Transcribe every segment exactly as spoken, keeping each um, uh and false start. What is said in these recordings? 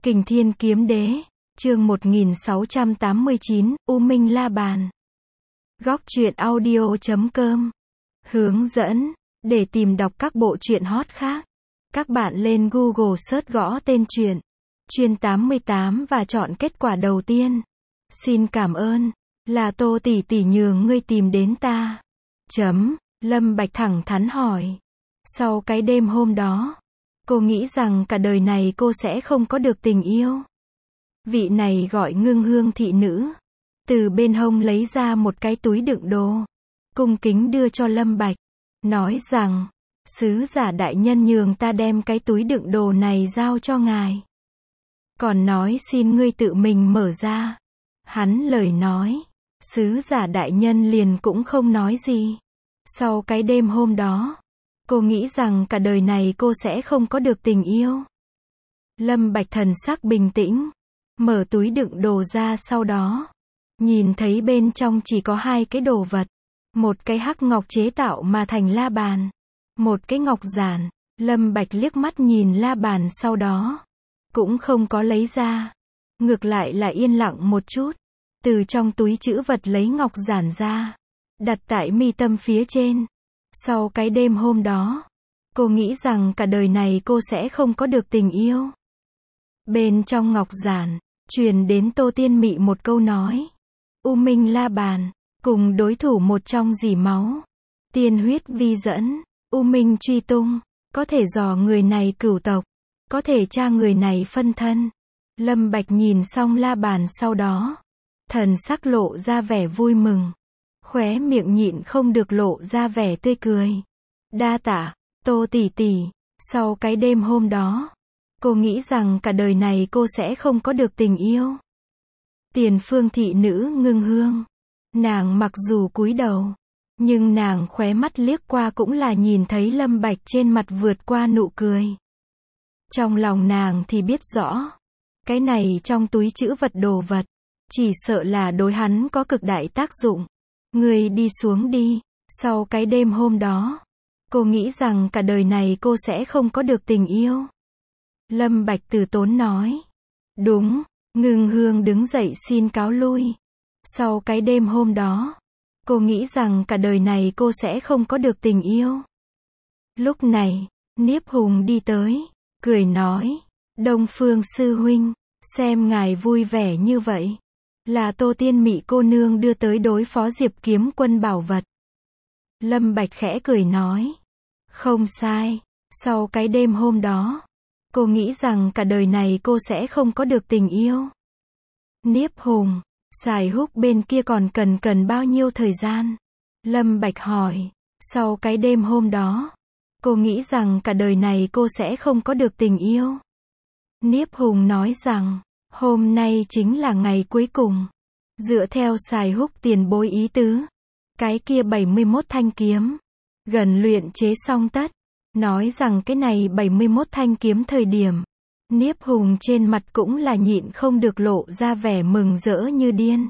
Kình Thiên Kiếm Đế, chương một nghìn sáu trăm tám mươi chín, U Minh La Bàn. Góc truyện audio chấm com. Hướng dẫn, để tìm đọc các bộ truyện hot khác, các bạn lên Google search gõ tên truyện, Chuyên tám mươi tám và chọn kết quả đầu tiên. Xin cảm ơn, là Tô tỷ tỷ nhường ngươi tìm đến ta. Chấm, Lâm Bạch thẳng thắn hỏi. Sau cái đêm hôm đó, cô nghĩ rằng cả đời này cô sẽ không có được tình yêu. Vị này gọi Ngưng Hương thị nữ, từ bên hông lấy ra một cái túi đựng đồ, cung kính đưa cho Lâm Bạch, nói rằng, sứ giả đại nhân nhường ta đem cái túi đựng đồ này giao cho ngài. Còn nói xin ngươi tự mình mở ra. Hắn lời nói, sứ giả đại nhân liền cũng không nói gì. Sau cái đêm hôm đó, cô nghĩ rằng cả đời này cô sẽ không có được tình yêu. Lâm Bạch thần sắc bình tĩnh, mở túi đựng đồ ra, sau đó nhìn thấy bên trong chỉ có hai cái đồ vật. Một cái hắc ngọc chế tạo mà thành la bàn, một cái ngọc giản. Lâm Bạch liếc mắt nhìn la bàn, sau đó cũng không có lấy ra, ngược lại là yên lặng một chút, từ trong túi trữ vật lấy ngọc giản ra, đặt tại mi tâm phía trên. Sau cái đêm hôm đó, cô nghĩ rằng cả đời này cô sẽ không có được tình yêu. Bên trong ngọc giản, truyền đến Tô Tiên Mị một câu nói. U Minh La Bàn, cùng đối thủ một trong dỉ máu. Tiên huyết vi dẫn, U Minh truy tung, có thể dò người này cửu tộc, có thể tra người này phân thân. Lâm Bạch nhìn xong la bàn sau đó, thần sắc lộ ra vẻ vui mừng, khóe miệng nhịn không được lộ ra vẻ tươi cười. Đa tạ, Tô tỷ tỷ. Sau cái đêm hôm đó, cô nghĩ rằng cả đời này cô sẽ không có được tình yêu. Tiền phương thị nữ Ngưng Hương, nàng mặc dù cúi đầu, nhưng nàng khóe mắt liếc qua cũng là nhìn thấy Lâm Bạch trên mặt vượt qua nụ cười. Trong lòng nàng thì biết rõ, cái này trong túi trữ vật đồ vật, chỉ sợ là đối hắn có cực đại tác dụng. Người đi xuống đi. Sau cái đêm hôm đó, cô nghĩ rằng cả đời này cô sẽ không có được tình yêu. Lâm Bạch từ tốn nói. Đúng. Ngưng Hương đứng dậy xin cáo lui. Sau cái đêm hôm đó, cô nghĩ rằng cả đời này cô sẽ không có được tình yêu. Lúc này, Niếp Hùng đi tới, cười nói, Đông Phương sư huynh, xem ngài vui vẻ như vậy, là Tô Tiên Mị cô nương đưa tới đối phó Diệp Kiếm Quân bảo vật. Lâm Bạch khẽ cười nói, không sai. Sau cái đêm hôm đó, cô nghĩ rằng cả đời này cô sẽ không có được tình yêu. Niếp Hùng, Sài Húc bên kia còn cần cần bao nhiêu thời gian? Lâm Bạch hỏi. Sau cái đêm hôm đó, cô nghĩ rằng cả đời này cô sẽ không có được tình yêu. Niếp Hùng nói rằng, hôm nay chính là ngày cuối cùng. Dựa theo Sài Húc tiền bối ý tứ, cái kia bảy mươi mốt thanh kiếm, gần luyện chế xong tất. Nói rằng cái này bảy mươi mốt thanh kiếm thời điểm, Niếp Hùng trên mặt cũng là nhịn không được lộ ra vẻ mừng rỡ như điên.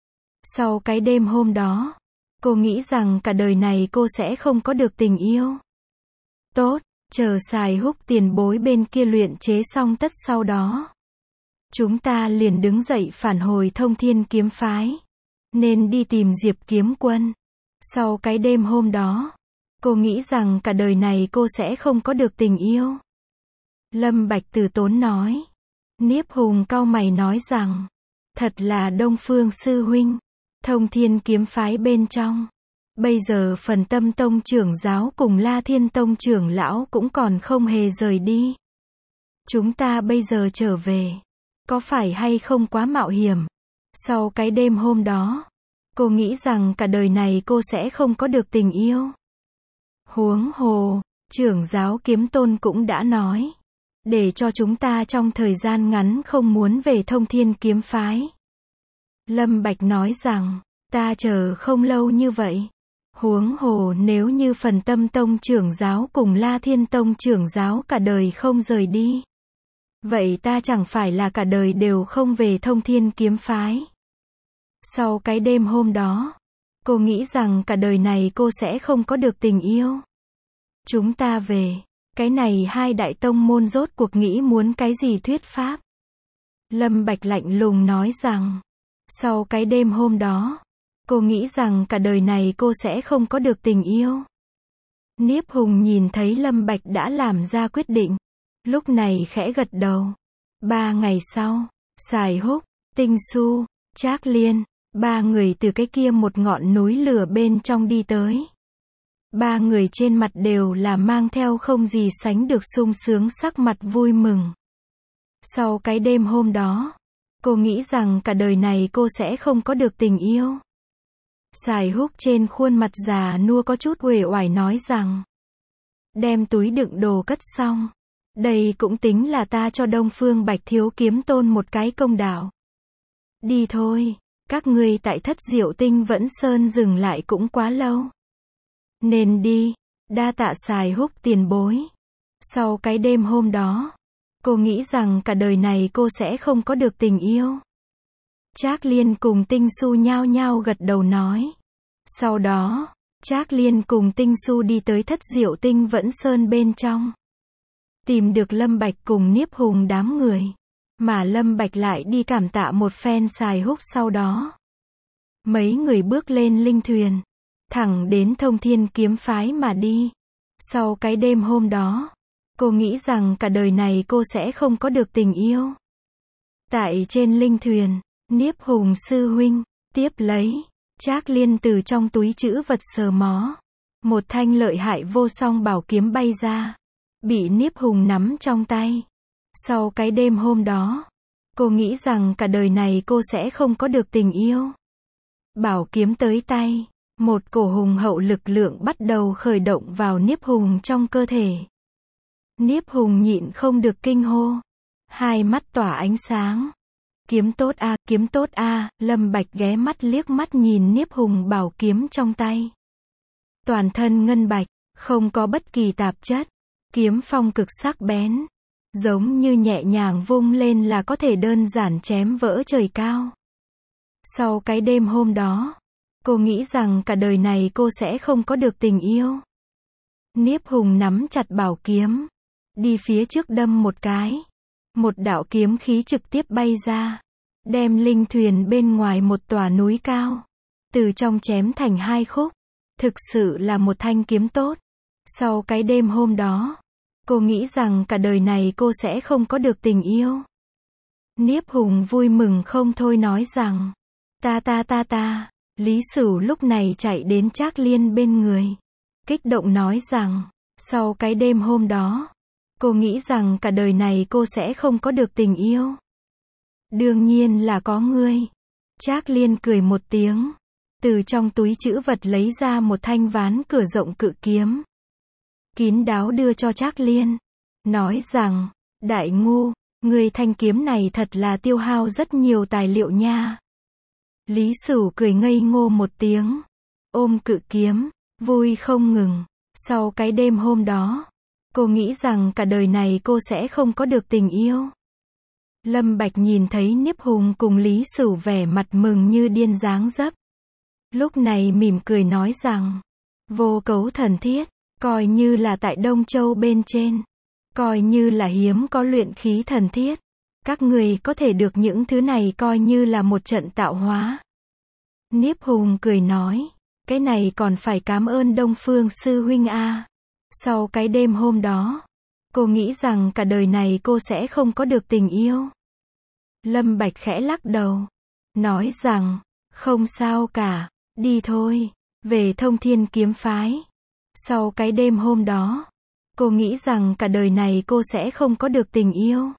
Sau cái đêm hôm đó, cô nghĩ rằng cả đời này cô sẽ không có được tình yêu. Tốt, chờ Sài Húc tiền bối bên kia luyện chế xong tất sau đó, chúng ta liền đứng dậy phản hồi Thông Thiên kiếm phái, nên đi tìm Diệp Kiếm Quân. Sau cái đêm hôm đó, cô nghĩ rằng cả đời này cô sẽ không có được tình yêu. Lâm Bạch từ tốn nói. Niếp Hùng cau mày nói rằng, thật là Đông Phương sư huynh, Thông Thiên kiếm phái bên trong, bây giờ Phần Tâm Tông trưởng giáo cùng La Thiên Tông trưởng lão cũng còn không hề rời đi. Chúng ta bây giờ trở về, có phải hay không quá mạo hiểm? Sau cái đêm hôm đó, cô nghĩ rằng cả đời này cô sẽ không có được tình yêu. Huống hồ, trưởng giáo Kiếm Tôn cũng đã nói, để cho chúng ta trong thời gian ngắn không muốn về Thông Thiên kiếm phái. Lâm Bạch nói rằng, ta chờ không lâu như vậy. Huống hồ nếu như Phần Tâm Tông trưởng giáo cùng La Thiên Tông trưởng giáo cả đời không rời đi, vậy ta chẳng phải là cả đời đều không về Thông Thiên kiếm phái. Sau cái đêm hôm đó, cô nghĩ rằng cả đời này cô sẽ không có được tình yêu. Chúng ta về. Cái này hai đại tông môn rốt cuộc nghĩ muốn cái gì thuyết pháp? Lâm Bạch lạnh lùng nói rằng, sau cái đêm hôm đó, cô nghĩ rằng cả đời này cô sẽ không có được tình yêu. Niếp Hùng nhìn thấy Lâm Bạch đã làm ra quyết định, lúc này khẽ gật đầu. Ba ngày sau, Sài Húc, Tinh Xu, Trác Liên, ba người từ cái kia một ngọn núi lửa bên trong đi tới. Ba người trên mặt đều là mang theo không gì sánh được sung sướng sắc mặt vui mừng. Sau cái đêm hôm đó, cô nghĩ rằng cả đời này cô sẽ không có được tình yêu. Sài Húc trên khuôn mặt già nua có chút uể oải nói rằng, đem túi đựng đồ cất xong. Đây cũng tính là ta cho Đông Phương Bạch Thiếu Kiếm Tôn một cái công đạo. Đi thôi, các ngươi tại Thất Diệu Tinh Vẫn Sơn dừng lại cũng quá lâu. Nên đi, đa tạ Sài Húc tiền bối. Sau cái đêm hôm đó, cô nghĩ rằng cả đời này cô sẽ không có được tình yêu. Trác Liên cùng Tinh Xu nhao nhao gật đầu nói. Sau đó, Trác Liên cùng Tinh Xu đi tới Thất Diệu Tinh Vẫn Sơn bên trong. Tìm được Lâm Bạch cùng Niếp Hùng đám người. Mà Lâm Bạch lại đi cảm tạ một phen Sài Húc sau đó. Mấy người bước lên linh thuyền, thẳng đến Thông Thiên Kiếm Phái mà đi. Sau cái đêm hôm đó, cô nghĩ rằng cả đời này cô sẽ không có được tình yêu. Tại trên linh thuyền, Niếp Hùng sư huynh, tiếp lấy, Trác Liên từ trong túi trữ vật sờ mó. Một thanh lợi hại vô song bảo kiếm bay ra, bị Niếp Hùng nắm trong tay. Sau cái đêm hôm đó, cô nghĩ rằng cả đời này cô sẽ không có được tình yêu. Bảo kiếm tới tay, một cổ hùng hậu lực lượng bắt đầu khởi động vào Niếp Hùng trong cơ thể. Niếp Hùng nhịn không được kinh hô, hai mắt tỏa ánh sáng. Kiếm tốt a, kiếm tốt a, Lâm Bạch ghé mắt liếc mắt nhìn Niếp Hùng bảo kiếm trong tay. Toàn thân ngân bạch, không có bất kỳ tạp chất, kiếm phong cực sắc bén, giống như nhẹ nhàng vung lên là có thể đơn giản chém vỡ trời cao. Sau cái đêm hôm đó, cô nghĩ rằng cả đời này cô sẽ không có được tình yêu. Niếp Hùng nắm chặt bảo kiếm, đi phía trước đâm một cái. Một đạo kiếm khí trực tiếp bay ra, đem linh thuyền bên ngoài một tòa núi cao, từ trong chém thành hai khúc. Thực sự là một thanh kiếm tốt. Sau cái đêm hôm đó, cô nghĩ rằng cả đời này cô sẽ không có được tình yêu. Niếp Hùng vui mừng không thôi nói rằng, ta ta ta ta, Lý Sửu lúc này chạy đến Trác Liên bên người, kích động nói rằng, sau cái đêm hôm đó, cô nghĩ rằng cả đời này cô sẽ không có được tình yêu. Đương nhiên là có ngươi. Trác Liên cười một tiếng, từ trong túi trữ vật lấy ra một thanh ván cửa rộng cự kiếm. Kín đáo đưa cho Trác Liên, nói rằng, đại ngu, ngươi thanh kiếm này thật là tiêu hao rất nhiều tài liệu nha. Lý Sửu cười ngây ngô một tiếng, ôm cự kiếm, vui không ngừng. Sau cái đêm hôm đó, cô nghĩ rằng cả đời này cô sẽ không có được tình yêu. Lâm Bạch nhìn thấy Niếp Hùng cùng Lý Sửu vẻ mặt mừng như điên dáng dấp. Lúc này mỉm cười nói rằng, vô cấu thần thiết, coi như là tại Đông Châu bên trên, coi như là hiếm có luyện khí thần thiết. Các người có thể được những thứ này coi như là một trận tạo hóa. Niếp Hùng cười nói, cái này còn phải cảm ơn Đông Phương sư huynh a. Sau cái đêm hôm đó, cô nghĩ rằng cả đời này cô sẽ không có được tình yêu. Lâm Bạch khẽ lắc đầu, nói rằng, không sao cả, đi thôi, về Thông Thiên Kiếm Phái. Sau cái đêm hôm đó, cô nghĩ rằng cả đời này cô sẽ không có được tình yêu.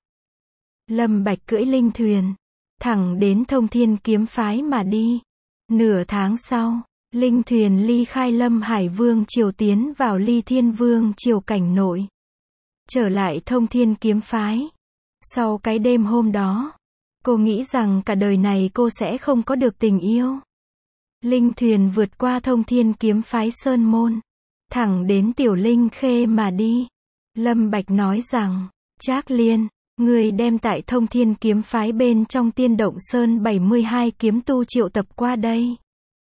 Lâm Bạch cưỡi linh thuyền, thẳng đến Thông Thiên Kiếm Phái mà đi. Nửa tháng sau, linh thuyền ly khai Lâm Hải Vương triều tiến vào Ly Thiên Vương triều cảnh nội. Trở lại Thông Thiên Kiếm Phái. Sau cái đêm hôm đó, cô nghĩ rằng cả đời này cô sẽ không có được tình yêu. Linh thuyền vượt qua Thông Thiên Kiếm Phái Sơn Môn, thẳng đến Tiểu Linh Khê mà đi. Lâm Bạch nói rằng, Trác Liên, người đem tại Thông Thiên Kiếm Phái bên trong Tiên Động Sơn bảy mươi hai kiếm tu triệu tập qua đây.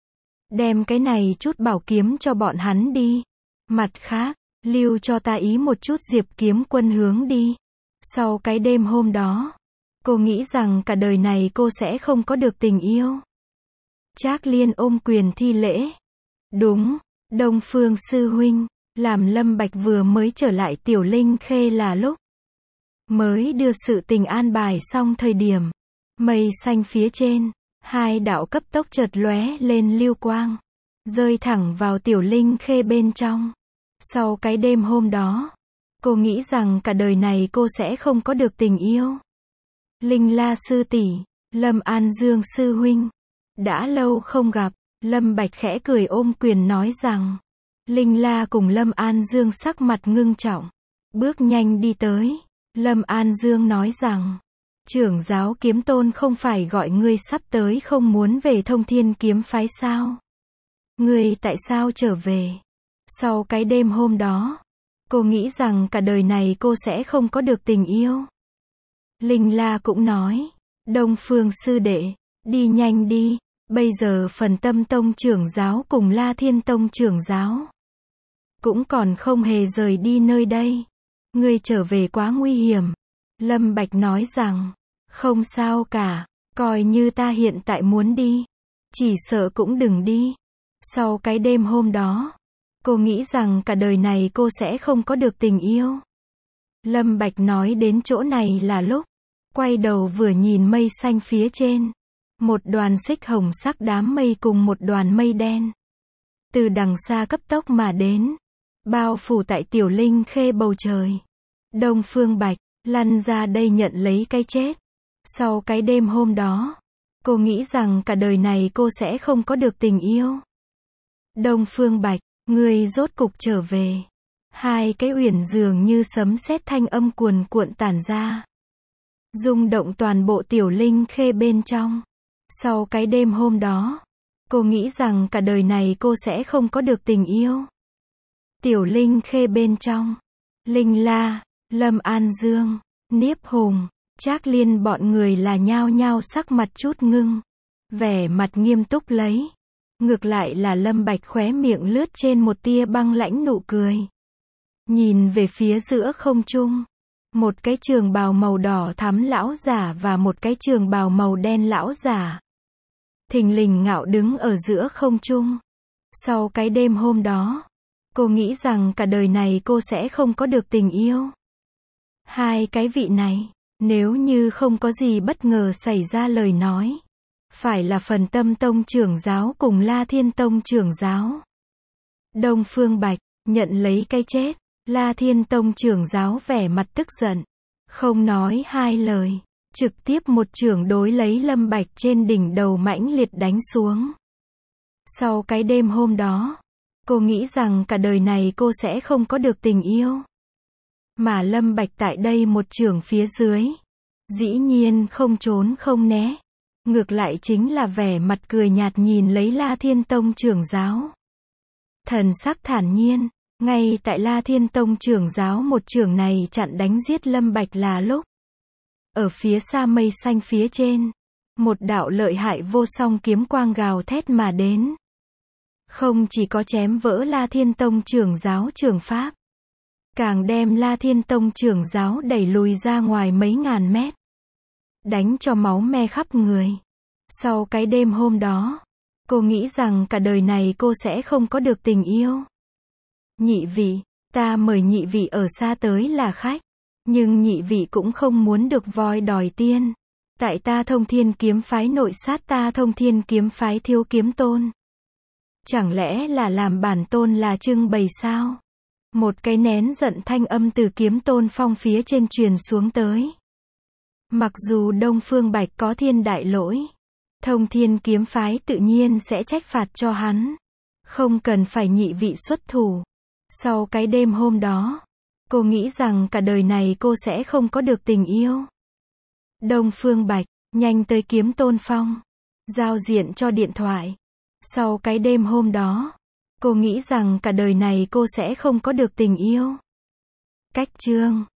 Đem cái này chút bảo kiếm cho bọn hắn đi. Mặt khác, lưu cho ta ý một chút Diệp Kiếm Quân hướng đi. Sau cái đêm hôm đó, Cô nghĩ rằng cả đời này cô sẽ không có được tình yêu. Trác Liên ôm quyền thi lễ. Đúng, Đông Phương sư huynh, làm Lâm Bạch vừa mới trở lại Tiểu Linh Khê là lúc mới đưa sự tình an bài xong thời điểm, mây xanh phía trên, hai đạo cấp tốc chợt lóe lên lưu quang, rơi thẳng vào Tiểu Linh Khê bên trong. Sau cái đêm hôm đó, cô nghĩ rằng cả đời này cô sẽ không có được tình yêu. Linh La sư tỷ, Lâm An Dương sư huynh, đã lâu không gặp. Lâm Bạch khẽ cười ôm quyền nói rằng. Linh La cùng Lâm An Dương sắc mặt ngưng trọng, bước nhanh đi tới. Lâm An Dương nói rằng, trưởng giáo Kiếm Tôn không phải gọi ngươi sắp tới không muốn về Thông Thiên kiếm phái sao? Ngươi tại sao trở về? Sau cái đêm hôm đó, cô nghĩ rằng cả đời này cô sẽ không có được tình yêu. Linh La cũng nói, Đông Phương sư đệ, đi nhanh đi, bây giờ Phần Tâm Tông trưởng giáo cùng La Thiên Tông trưởng giáo cũng còn không hề rời đi nơi đây. Ngươi trở về quá nguy hiểm. Lâm Bạch nói rằng, không sao cả, coi như ta hiện tại muốn đi, chỉ sợ cũng đừng đi. Sau cái đêm hôm đó, cô nghĩ rằng cả đời này cô sẽ không có được tình yêu. Lâm Bạch nói đến chỗ này là lúc quay đầu vừa nhìn mây xanh phía trên, một đoàn xích hồng sắc đám mây cùng một đoàn mây đen từ đằng xa cấp tốc mà đến, bao phủ tại Tiểu Linh Khê bầu trời. Đông Phương Bạch, lăn ra đây nhận lấy cái chết. Sau cái đêm hôm đó, cô nghĩ rằng cả đời này cô sẽ không có được tình yêu. Đông Phương Bạch, ngươi rốt cục trở về. Hai cái uyển dường như sấm sét thanh âm cuồn cuộn tản ra, rung động toàn bộ Tiểu Linh Khê bên trong. Sau cái đêm hôm đó, cô nghĩ rằng cả đời này cô sẽ không có được tình yêu. Tiểu Linh Khê bên trong, Linh La, Lâm An Dương, Niếp Hùng, Trác Liên bọn người là nhao nhao sắc mặt chút ngưng, vẻ mặt nghiêm túc lấy. Ngược lại là Lâm Bạch khóe miệng lướt trên một tia băng lãnh nụ cười. Nhìn về phía giữa không trung, một cái trường bào màu đỏ thắm lão giả và một cái trường bào màu đen lão giả thình lình ngạo đứng ở giữa không trung. Sau cái đêm hôm đó, cô nghĩ rằng cả đời này cô sẽ không có được tình yêu. Hai cái vị này, nếu như không có gì bất ngờ xảy ra lời nói, phải là Phần Tâm Tông trưởng giáo cùng La Thiên Tông trưởng giáo. Đông Phương Bạch, nhận lấy cái chết. La Thiên Tông trưởng giáo vẻ mặt tức giận, không nói hai lời, trực tiếp một chưởng đối lấy Lâm Bạch trên đỉnh đầu mãnh liệt đánh xuống. Sau cái đêm hôm đó, cô nghĩ rằng cả đời này cô sẽ không có được tình yêu. Mà Lâm Bạch tại đây một chưởng phía dưới, dĩ nhiên không trốn không né, ngược lại chính là vẻ mặt cười nhạt nhìn lấy La Thiên Tông trưởng giáo. Thần sắc thản nhiên, ngay tại La Thiên Tông trưởng giáo một chưởng này chặn đánh giết Lâm Bạch là lúc, ở phía xa mây xanh phía trên, một đạo lợi hại vô song kiếm quang gào thét mà đến. Không chỉ có chém vỡ La Thiên Tông trưởng giáo trường pháp, càng đem La Thiên Tông trưởng giáo đẩy lùi ra ngoài mấy ngàn mét, đánh cho máu me khắp người. Sau cái đêm hôm đó, cô nghĩ rằng cả đời này cô sẽ không có được tình yêu. Nhị vị, ta mời nhị vị ở xa tới là khách, nhưng nhị vị cũng không muốn được voi đòi tiên. Tại ta Thông Thiên kiếm phái nội sát ta Thông Thiên kiếm phái thiếu kiếm tôn. Chẳng lẽ là làm bản tôn là trưng bày sao? Một cái nén giận thanh âm từ kiếm tôn phong phía trên truyền xuống tới. Mặc dù Đông Phương Bạch có thiên đại lỗi, Thông Thiên kiếm phái tự nhiên sẽ trách phạt cho hắn, không cần phải nhị vị xuất thủ. Sau cái đêm hôm đó, cô nghĩ rằng cả đời này cô sẽ không có được tình yêu. Đông Phương Bạch, nhanh tới kiếm tôn phong, giao diện cho điện thoại. Sau cái đêm hôm đó, cô nghĩ rằng cả đời này cô sẽ không có được tình yêu. Cách chương